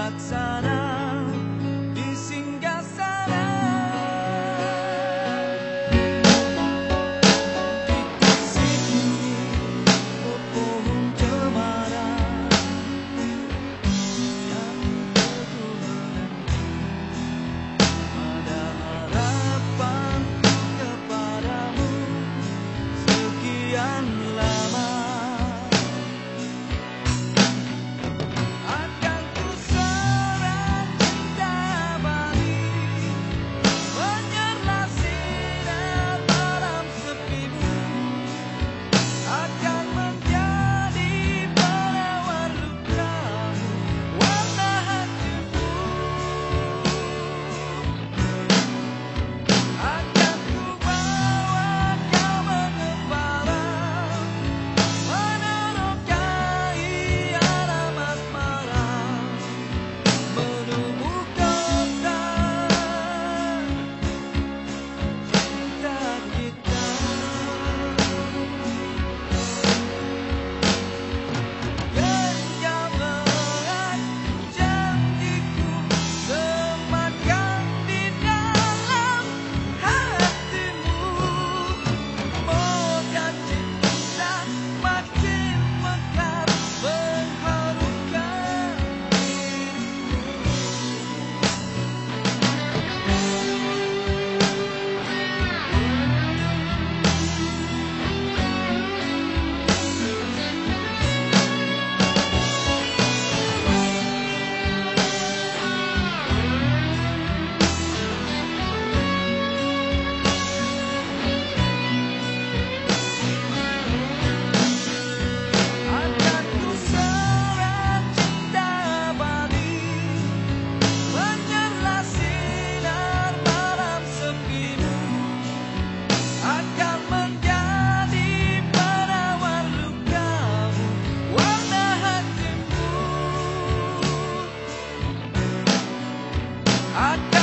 laksana di singgasana. Di sini pohon cemara yang teguh ada harapanku kepadamu sekian lama. Akan ku serap cinta abadi, menyerlah sinar malam sepimu, akan menjadi penawar lukamu, warna hatimu. Akan ku bawa kau mengembara, menerokai alam asmara, menuju kota cinta kita. Genggam janjiku, semakan di dalam hatimu. Moga cinta makin mekar mengharumkan diriku. Akan ku serap cinta abadi, menyerlah sinar malam sepimu, akan menjadi penawar lukamu, warna hatimu.